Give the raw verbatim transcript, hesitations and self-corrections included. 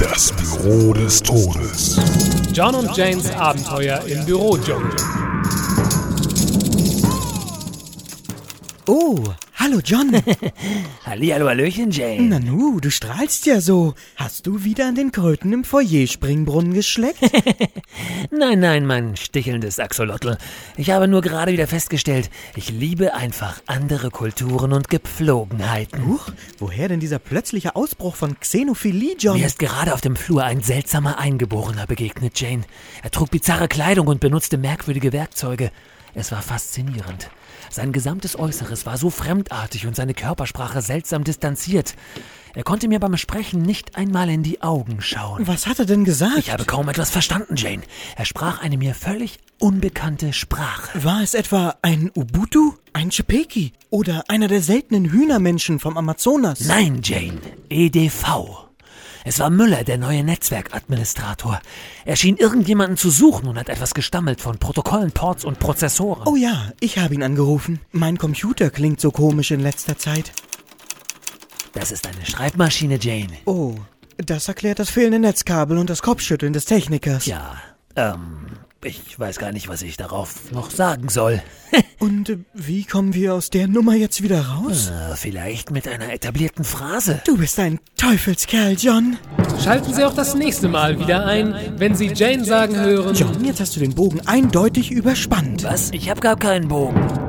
Das Büro des Todes. John und Janes Abenteuer im Bürodschungel. Oh, hallo John. Hallihallo, hallöchen, Jane. Nanu, du strahlst ja so. Hast du wieder an den Kröten im Foyer-Springbrunnen geschleckt? Nein, nein, mein stichelndes Axolotl. Ich habe nur gerade wieder festgestellt, ich liebe einfach andere Kulturen und Gepflogenheiten. Huch, woher denn dieser plötzliche Ausbruch von Xenophilie, John? Mir ist gerade auf dem Flur ein seltsamer Eingeborener begegnet, Jane. Er trug bizarre Kleidung und benutzte merkwürdige Werkzeuge. Es war faszinierend. Sein gesamtes Äußeres war so fremdartig und seine Körpersprache seltsam distanziert. Er konnte mir beim Sprechen nicht einmal in die Augen schauen. Was hat er denn gesagt? Ich habe kaum etwas verstanden, Jane. Er sprach eine mir völlig unbekannte Sprache. War es etwa ein Ubuntu, ein Chepeki oder einer der seltenen Hühnermenschen vom Amazonas? Nein, Jane. E D V. Es war Müller, der neue Netzwerkadministrator. Er schien irgendjemanden zu suchen und hat etwas gestammelt von Protokollen, Ports und Prozessoren. Oh ja, ich habe ihn angerufen. Mein Computer klingt so komisch in letzter Zeit. Das ist eine Schreibmaschine, Jane. Oh, das erklärt das fehlende Netzkabel und das Kopfschütteln des Technikers. Ja, ähm, ich weiß gar nicht, was ich darauf noch sagen soll. Und äh, wie kommen wir aus der Nummer jetzt wieder raus? äh, vielleicht mit einer etablierten Phrase. Du bist ein Teufelskerl, John. Schalten Sie auch das nächste Mal wieder ein, wenn Sie Jane sagen hören: John, jetzt hast du den Bogen eindeutig überspannt. Was? Ich hab gar keinen Bogen.